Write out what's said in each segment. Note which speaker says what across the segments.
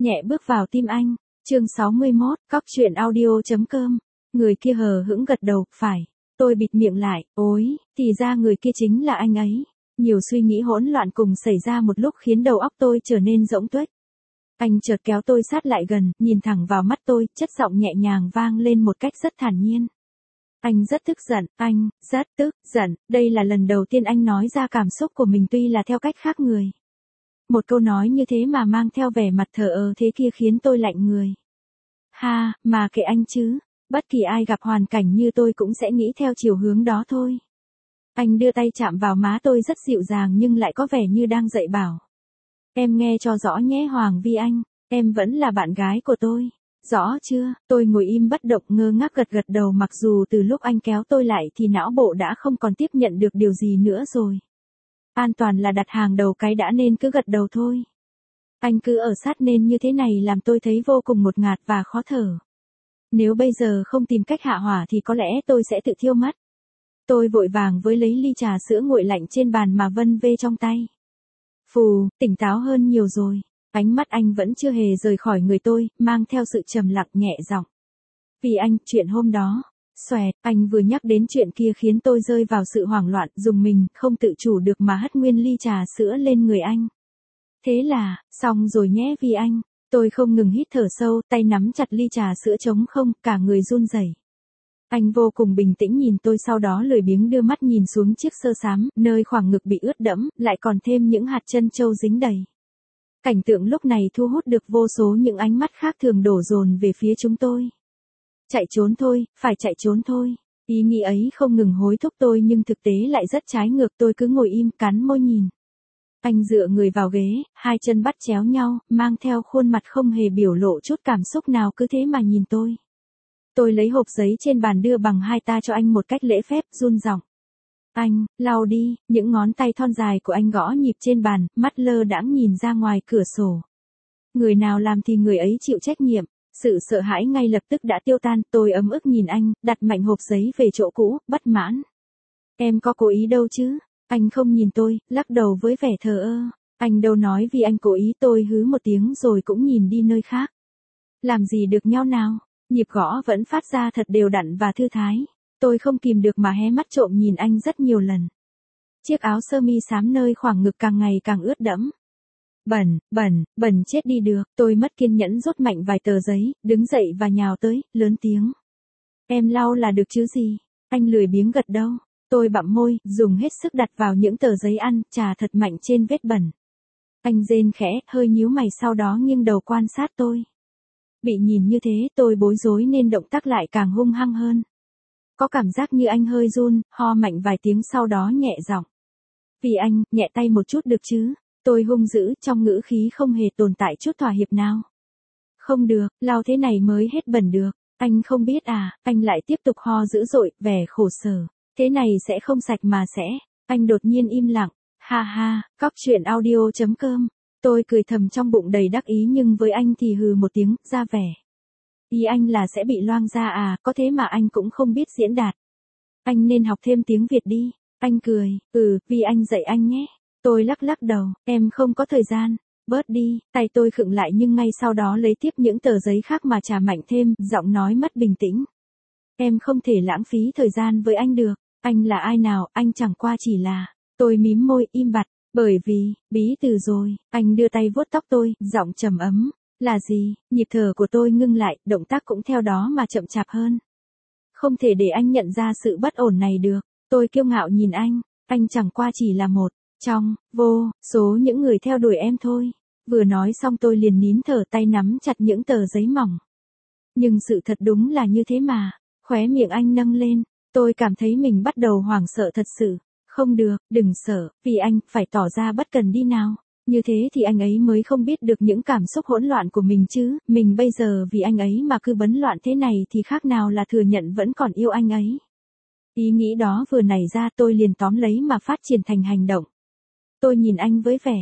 Speaker 1: nhẹ bước vào tim anh. Chương 61, cóc.audio.com. Người kia hờ hững gật đầu, phải. Tôi bịt miệng lại, ối, thì ra người kia chính là anh ấy. Nhiều suy nghĩ hỗn loạn cùng xảy ra một lúc khiến đầu óc tôi trở nên rỗng tuếch. Anh chợt kéo tôi sát lại gần, nhìn thẳng vào mắt tôi, chất giọng nhẹ nhàng vang lên một cách rất thản nhiên. Anh rất tức giận, anh, rất tức giận, đây là lần đầu tiên anh nói ra cảm xúc của mình tuy là theo cách khác người. Một câu nói như thế mà mang theo vẻ mặt thờ ơ thế kia khiến tôi lạnh người. Ha, mà kệ anh chứ, bất kỳ ai gặp hoàn cảnh như tôi cũng sẽ nghĩ theo chiều hướng đó thôi. Anh đưa tay chạm vào má tôi rất dịu dàng nhưng lại có vẻ như đang dạy bảo. Em nghe cho rõ nhé Hoàng Vi Anh, em vẫn là bạn gái của tôi. Rõ chưa? Tôi ngồi im bất động ngơ ngác gật gật đầu mặc dù từ lúc anh kéo tôi lại thì não bộ đã không còn tiếp nhận được điều gì nữa rồi. An toàn là đặt hàng đầu cái đã nên cứ gật đầu thôi. Anh cứ ở sát nên như thế này làm tôi thấy vô cùng ngột ngạt và khó thở. Nếu bây giờ không tìm cách hạ hỏa thì có lẽ tôi sẽ tự thiêu mất. Tôi vội vàng với lấy ly trà sữa nguội lạnh trên bàn mà vân vê trong tay. Phù, tỉnh táo hơn nhiều rồi. Ánh mắt anh vẫn chưa hề rời khỏi người tôi, mang theo sự trầm lặng nhẹ giọng. Vì anh, chuyện hôm đó. Xoẹt, anh vừa nhắc đến chuyện kia khiến tôi rơi vào sự hoảng loạn, dùng mình, không tự chủ được mà hất nguyên ly trà sữa lên người anh. Thế là, xong rồi nhé vì anh. Tôi không ngừng hít thở sâu, tay nắm chặt ly trà sữa trống không, cả người run rẩy. Anh vô cùng bình tĩnh nhìn tôi sau đó lười biếng đưa mắt nhìn xuống chiếc sơ xám, nơi khoảng ngực bị ướt đẫm, lại còn thêm những hạt chân trâu dính đầy. Cảnh tượng lúc này thu hút được vô số những ánh mắt khác thường đổ dồn về phía chúng tôi. Chạy trốn thôi, phải chạy trốn thôi. Ý nghĩ ấy không ngừng hối thúc tôi nhưng thực tế lại rất trái ngược, tôi cứ ngồi im cắn môi nhìn. Anh dựa người vào ghế, hai chân bắt chéo nhau, mang theo khuôn mặt không hề biểu lộ chút cảm xúc nào cứ thế mà nhìn tôi. Tôi lấy hộp giấy trên bàn đưa bằng hai ta cho anh một cách lễ phép, run giọng. Anh, lau đi, những ngón tay thon dài của anh gõ nhịp trên bàn, mắt lơ đãng nhìn ra ngoài cửa sổ. Người nào làm thì người ấy chịu trách nhiệm. Sự sợ hãi ngay lập tức đã tiêu tan, tôi ấm ức nhìn anh, đặt mạnh hộp giấy về chỗ cũ, bất mãn. Em có cố ý đâu chứ? Anh không nhìn tôi, lắc đầu với vẻ thờ ơ. Anh đâu nói vì anh cố ý, tôi hứ một tiếng rồi cũng nhìn đi nơi khác. Làm gì được nhau nào? Nhịp gõ vẫn phát ra thật đều đặn và thư thái. Tôi không kìm được mà hé mắt trộm nhìn anh rất nhiều lần. Chiếc áo sơ mi xám nơi khoảng ngực càng ngày càng ướt đẫm. Bẩn chết đi được, tôi mất kiên nhẫn rút mạnh vài tờ giấy, đứng dậy và nhào tới, lớn tiếng. Em lau là được chứ gì? Anh lười biếng gật đầu. Tôi bặm môi, dùng hết sức đặt vào những tờ giấy ăn, chà thật mạnh trên vết bẩn. Anh rên khẽ, hơi nhíu mày sau đó nghiêng đầu quan sát tôi. Bị nhìn như thế, tôi bối rối nên động tác lại càng hung hăng hơn. Có cảm giác như anh hơi run, ho mạnh vài tiếng sau đó nhẹ giọng. Vì anh, nhẹ tay một chút được chứ? Tôi hung dữ, trong ngữ khí không hề tồn tại chút thỏa hiệp nào. Không được, lau thế này mới hết bẩn được. Anh không biết à? Anh lại tiếp tục ho dữ dội, vẻ khổ sở. Thế này sẽ không sạch mà sẽ. Anh đột nhiên im lặng. Ha ha, cóc.audio.com. Tôi cười thầm trong bụng đầy đắc ý nhưng với anh thì hừ một tiếng, ra vẻ. Ý anh là sẽ bị loang ra à, có thế mà anh cũng không biết diễn đạt. Anh nên học thêm tiếng Việt đi. Anh cười, vì anh dạy anh nhé. Tôi lắc đầu, em không có thời gian. Bớt đi, tay tôi khựng lại nhưng ngay sau đó lấy tiếp những tờ giấy khác mà chà mạnh thêm, giọng nói mất bình tĩnh. Em không thể lãng phí thời gian với anh được. Anh là ai nào, anh chẳng qua chỉ là. Tôi mím môi, im bặt. Bởi vì, bí từ rồi, anh đưa tay vuốt tóc tôi, giọng trầm ấm. Là gì? Nhịp thở của tôi ngưng lại, động tác cũng theo đó mà chậm chạp hơn. Không thể để anh nhận ra sự bất ổn này được. Tôi kiêu ngạo nhìn anh chẳng qua chỉ là một trong vô số những người theo đuổi em thôi. Vừa nói xong tôi liền nín thở, tay nắm chặt những tờ giấy mỏng. Nhưng sự thật đúng là như thế mà. Khóe miệng anh nâng lên, tôi cảm thấy mình bắt đầu hoảng sợ thật sự. Không được, đừng sợ, vì anh, phải tỏ ra bất cần đi nào. Như thế thì anh ấy mới không biết được những cảm xúc hỗn loạn của mình chứ. Mình bây giờ vì anh ấy mà cứ bấn loạn thế này thì khác nào là thừa nhận vẫn còn yêu anh ấy. Ý nghĩ đó vừa nảy ra tôi liền tóm lấy mà phát triển thành hành động. Tôi nhìn anh với vẻ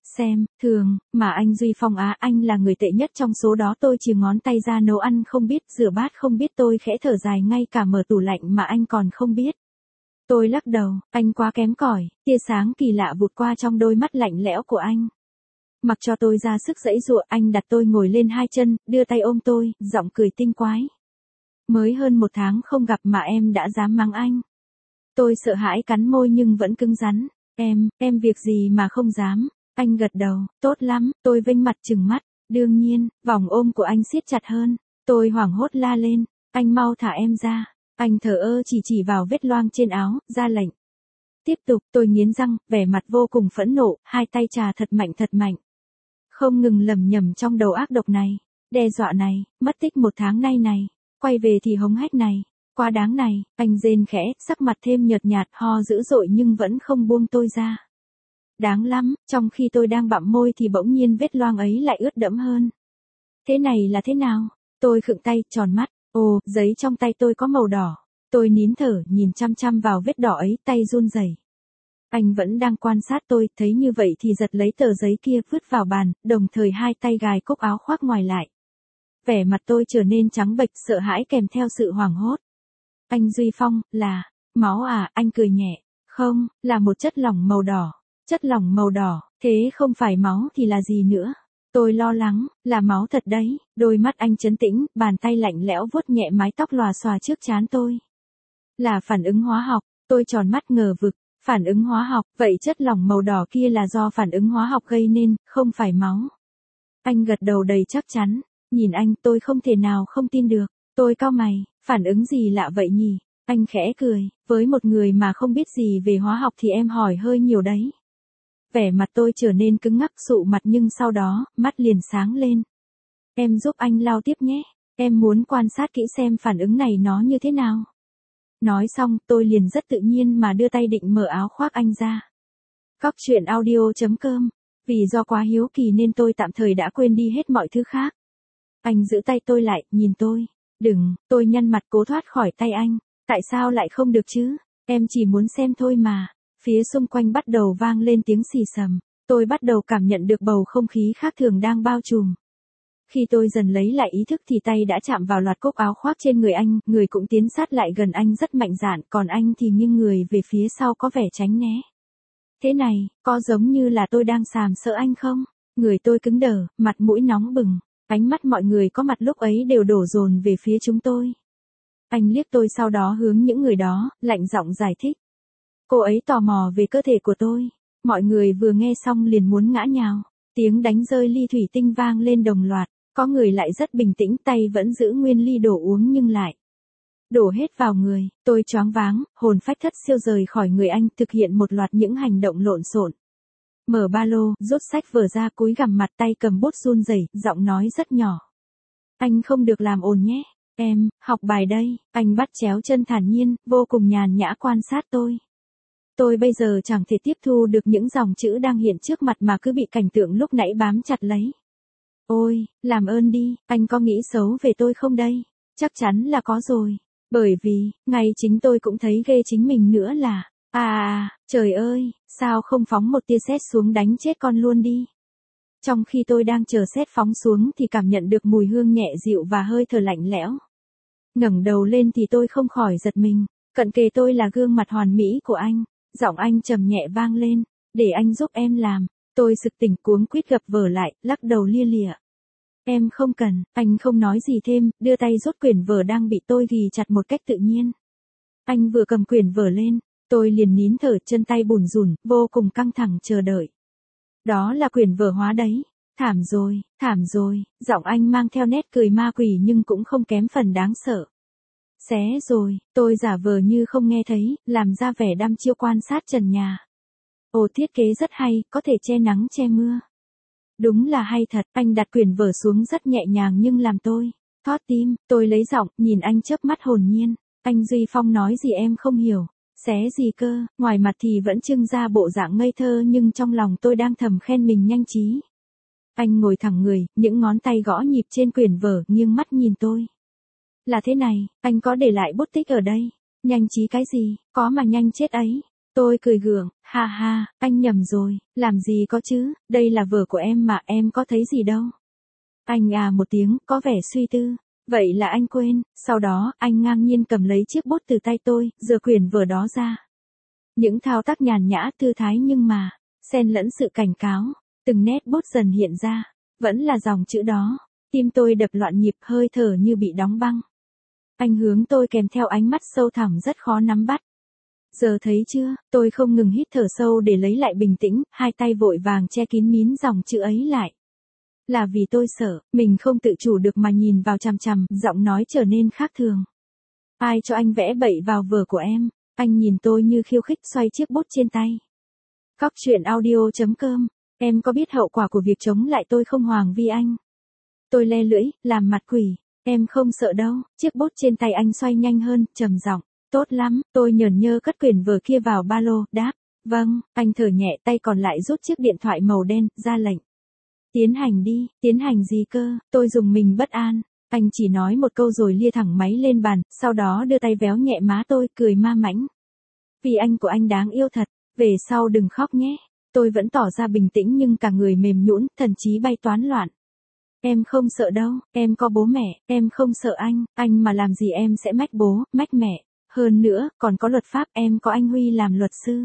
Speaker 1: thường, mà anh Duy Phong á, anh là người tệ nhất trong số đó. Tôi chìa ngón tay ra, nấu ăn không biết, rửa bát không biết, tôi khẽ thở dài, ngay cả mở tủ lạnh mà anh còn không biết. Tôi lắc đầu, anh quá kém cỏi, tia sáng kỳ lạ vụt qua trong đôi mắt lạnh lẽo của anh. Mặc cho tôi ra sức giãy giụa, anh đặt tôi ngồi lên hai chân, đưa tay ôm tôi, giọng cười tinh quái. Mới hơn 1 tháng không gặp mà em đã dám mắng anh. Tôi sợ hãi cắn môi nhưng vẫn cứng rắn. Em việc gì mà không dám. Anh gật đầu, tốt lắm, tôi vênh mặt trừng mắt. Đương nhiên, vòng ôm của anh siết chặt hơn. Tôi hoảng hốt la lên, anh mau thả em ra. Anh thờ ơ chỉ vào vết loang trên áo, ra lệnh. Tiếp tục, tôi nghiến răng, vẻ mặt vô cùng phẫn nộ, hai tay chà thật mạnh. Không ngừng lẩm nhẩm trong đầu ác độc này, đe dọa này, mất tích 1 tháng nay này, quay về thì hống hách này, quá đáng này, anh rên khẽ, sắc mặt thêm nhợt nhạt, ho dữ dội nhưng vẫn không buông tôi ra. Đáng lắm, trong khi tôi đang bặm môi thì bỗng nhiên vết loang ấy lại ướt đẫm hơn. Thế này là thế nào? Tôi khựng tay, tròn mắt, ồ, giấy trong tay tôi có màu đỏ. Tôi nín thở, nhìn chăm chăm vào vết đỏ ấy, tay run rẩy. Anh vẫn đang quan sát tôi, thấy như vậy thì giật lấy tờ giấy kia vứt vào bàn, đồng thời hai tay gài cúc áo khoác ngoài lại. Vẻ mặt tôi trở nên trắng bệch, sợ hãi kèm theo sự hoảng hốt. Anh Duy Phong, là máu à? Anh cười nhẹ. Không, là một chất lỏng màu đỏ. Chất lỏng màu đỏ, thế không phải máu thì là gì nữa? Tôi lo lắng, là máu thật đấy. Đôi mắt anh trấn tĩnh, bàn tay lạnh lẽo vuốt nhẹ mái tóc lòa xòa trước trán tôi. Là phản ứng hóa học. Tôi tròn mắt ngờ vực. Phản ứng hóa học, vậy chất lỏng màu đỏ kia là do phản ứng hóa học gây nên, không phải máu. Anh gật đầu đầy chắc chắn. Nhìn anh, tôi không thể nào không tin được. Tôi cau mày, phản ứng gì lạ vậy nhỉ? Anh khẽ cười, với một người mà không biết gì về hóa học thì em hỏi hơi nhiều đấy. Vẻ mặt tôi trở nên cứng ngắc, sụ mặt nhưng sau đó, mắt liền sáng lên. Em giúp anh lau tiếp nhé. Em muốn quan sát kỹ xem phản ứng này nó như thế nào. Nói xong, tôi liền rất tự nhiên mà đưa tay định mở áo khoác anh ra. Cóc truyện audio.com. Vì do quá hiếu kỳ nên tôi tạm thời đã quên đi hết mọi thứ khác. Anh giữ tay tôi lại, nhìn tôi. Đừng, tôi nhăn mặt cố thoát khỏi tay anh. Tại sao lại không được chứ? Em chỉ muốn xem thôi mà. Phía xung quanh bắt đầu vang lên tiếng xì xầm. Tôi bắt đầu cảm nhận được bầu không khí khác thường đang bao trùm. Khi tôi dần lấy lại ý thức thì tay đã chạm vào loạt cúc áo khoác trên người anh, người cũng tiến sát lại gần anh rất mạnh dạn, còn anh thì nghiêng người về phía sau có vẻ tránh né. Thế này, có giống như là tôi đang sàm sợ anh không? Người tôi cứng đờ, mặt mũi nóng bừng, ánh mắt mọi người có mặt lúc ấy đều đổ dồn về phía chúng tôi. Anh liếc tôi sau đó hướng những người đó, lạnh giọng giải thích. Cô ấy tò mò về cơ thể của tôi. Mọi người vừa nghe xong liền muốn ngã nhào. Tiếng đánh rơi ly thủy tinh vang lên đồng loạt. Có người lại rất bình tĩnh, tay vẫn giữ nguyên ly đổ uống nhưng lại đổ hết vào người. Tôi choáng váng, hồn phách thất siêu rời khỏi người anh, thực hiện một loạt những hành động lộn xộn. Mở ba lô, rút sách vở ra, cúi gằm mặt, tay cầm bút run rẩy, giọng nói rất nhỏ. Anh không được làm ồn nhé. Em, học bài đây. Anh bắt chéo chân thản nhiên, vô cùng nhàn nhã quan sát tôi. Tôi bây giờ chẳng thể tiếp thu được những dòng chữ đang hiện trước mặt mà cứ bị cảnh tượng lúc nãy bám chặt lấy. Ôi, làm ơn đi, anh có nghĩ xấu về tôi không đây? Chắc chắn là có rồi. Bởi vì, ngay chính tôi cũng thấy ghê chính mình nữa là, trời ơi, sao không phóng một tia sét xuống đánh chết con luôn đi. Trong khi tôi đang chờ sét phóng xuống thì cảm nhận được mùi hương nhẹ dịu và hơi thở lạnh lẽo. Ngẩng đầu lên thì tôi không khỏi giật mình, cận kề tôi là gương mặt hoàn mỹ của anh, giọng anh trầm nhẹ vang lên, để anh giúp em làm. Tôi sực tỉnh cuống quýt gập vở lại, lắc đầu lia lịa. Em không cần, anh không nói gì thêm, đưa tay rút quyển vở đang bị tôi ghì chặt một cách tự nhiên. Anh vừa cầm quyển vở lên, tôi liền nín thở, chân tay bủn rủn, vô cùng căng thẳng chờ đợi. Đó là quyển vở hóa đấy. Thảm rồi, giọng anh mang theo nét cười ma quỷ nhưng cũng không kém phần đáng sợ. Xé rồi, tôi giả vờ như không nghe thấy, làm ra vẻ đăm chiêu quan sát trần nhà. Ồ, thiết kế rất hay, có thể che nắng che mưa. Đúng là hay thật, anh đặt quyển vở xuống rất nhẹ nhàng nhưng làm tôi thót tim. Tôi lấy giọng, nhìn anh chớp mắt hồn nhiên. Anh Duy Phong nói gì em không hiểu. Xé gì cơ? Ngoài mặt thì vẫn trưng ra bộ dạng ngây thơ nhưng trong lòng tôi đang thầm khen mình nhanh trí. Anh ngồi thẳng người, những ngón tay gõ nhịp trên quyển vở, nghiêng mắt nhìn tôi. Là thế này, anh có để lại bút tích ở đây. Nhanh trí cái gì, có mà nhanh chết ấy. Tôi cười gượng, ha ha, anh nhầm rồi, làm gì có chứ, đây là vở của em mà, em có thấy gì đâu. Anh một tiếng, có vẻ suy tư. Vậy là anh quên. Sau đó, anh ngang nhiên cầm lấy chiếc bút từ tay tôi, giơ quyển vở đó ra. Những thao tác nhàn nhã, thư thái nhưng mà xen lẫn sự cảnh cáo. Từng nét bút dần hiện ra, vẫn là dòng chữ đó. Tim tôi đập loạn nhịp, hơi thở như bị đóng băng. Anh hướng tôi kèm theo ánh mắt sâu thẳm rất khó nắm bắt. Giờ thấy chưa, tôi không ngừng hít thở sâu để lấy lại bình tĩnh, hai tay vội vàng che kín mím dòng chữ ấy lại. Là vì tôi sợ, mình không tự chủ được mà nhìn vào chằm chằm, giọng nói trở nên khác thường. Ai cho anh vẽ bậy vào vở của em? Anh nhìn tôi như khiêu khích xoay chiếc bút trên tay. Cóc truyện audio.com. Em có biết hậu quả của việc chống lại tôi không Hoàng Vi Anh? Tôi le lưỡi, làm mặt quỷ. Em không sợ đâu. Chiếc bút trên tay anh xoay nhanh hơn, trầm giọng. Tốt lắm, tôi nhởn nhơ cất quyển vở kia vào ba lô, đáp. Vâng, anh thở nhẹ, tay còn lại rút chiếc điện thoại màu đen, ra lệnh. Tiến hành đi. Tiến hành gì cơ? Tôi dùng mình bất an. Anh chỉ nói một câu rồi lia thẳng máy lên bàn, sau đó đưa tay véo nhẹ má tôi, cười ma mãnh. Vì anh của anh đáng yêu thật, về sau đừng khóc nhé. Tôi vẫn tỏ ra bình tĩnh nhưng cả người mềm nhũn, thần trí bay toán loạn. Em không sợ đâu, em có bố mẹ, em không sợ anh mà làm gì em sẽ mách bố, mách mẹ. Hơn nữa, còn có luật pháp, em có anh Huy làm luật sư.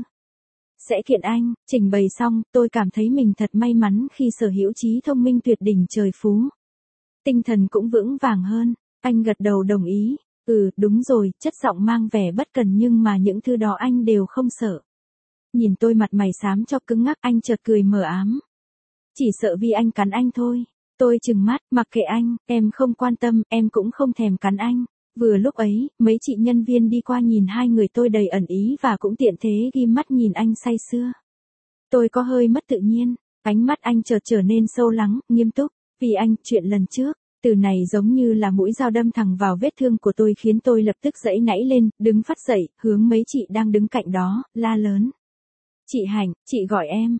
Speaker 1: Sẽ kiện anh. Trình bày xong, tôi cảm thấy mình thật may mắn khi sở hữu trí thông minh tuyệt đỉnh trời phú. Tinh thần cũng vững vàng hơn. Anh gật đầu đồng ý. Đúng rồi, chất giọng mang vẻ bất cần nhưng mà những thứ đó anh đều không sợ. Nhìn tôi mặt mày xám cho cứng ngắc, anh chợt cười mờ ám. Chỉ sợ vì anh cắn anh thôi. Tôi trừng mắt, mặc kệ anh, em không quan tâm, em cũng không thèm cắn anh. Vừa lúc ấy, mấy chị nhân viên đi qua nhìn hai người tôi đầy ẩn ý và cũng tiện thế ghim mắt nhìn anh say sưa. Tôi có hơi mất tự nhiên, ánh mắt anh chợt trở nên sâu lắng, nghiêm túc. Vì anh, chuyện lần trước, từ này giống như là mũi dao đâm thẳng vào vết thương của tôi khiến tôi lập tức giãy nảy lên, đứng phắt dậy, hướng mấy chị đang đứng cạnh đó, la lớn. Chị Hạnh, chị gọi em,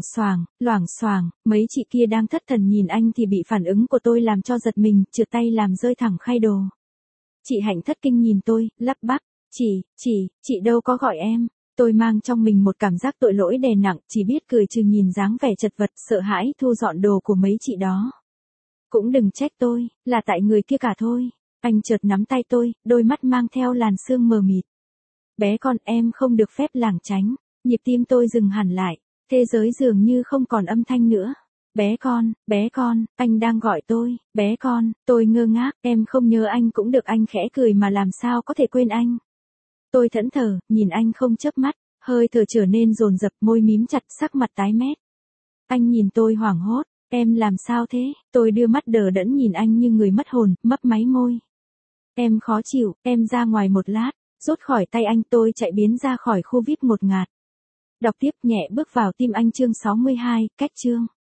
Speaker 1: loảng xoảng, mấy chị kia đang thất thần nhìn anh thì bị phản ứng của tôi làm cho giật mình, trượt tay làm rơi thẳng khay đồ. Chị Hạnh thất kinh nhìn tôi, lắp bắp, chị đâu có gọi em. Tôi mang trong mình một cảm giác tội lỗi đè nặng, chỉ biết cười trừ nhìn dáng vẻ chật vật, sợ hãi thu dọn đồ của mấy chị đó. Cũng đừng trách tôi, là tại người kia cả thôi. Anh chợt nắm tay tôi, đôi mắt mang theo làn sương mờ mịt. Bé con, em không được phép lảng tránh. Nhịp tim tôi dừng hẳn lại, thế giới dường như không còn âm thanh nữa. Bé con, anh đang gọi tôi, bé con, tôi ngơ ngác, em không nhớ anh cũng được. Anh khẽ cười mà làm sao có thể quên anh. Tôi thẫn thờ, nhìn anh không chớp mắt, hơi thở trở nên dồn dập, môi mím chặt, sắc mặt tái mét. Anh nhìn tôi hoảng hốt, em làm sao thế? Tôi đưa mắt đờ đẫn nhìn anh như người mất hồn, mấp máy môi. Em khó chịu, em ra ngoài một lát. Rút khỏi tay anh, tôi chạy biến ra khỏi khu VIP ngột ngạt. Đọc tiếp nhẹ bước vào tim anh chương 62, cách chương.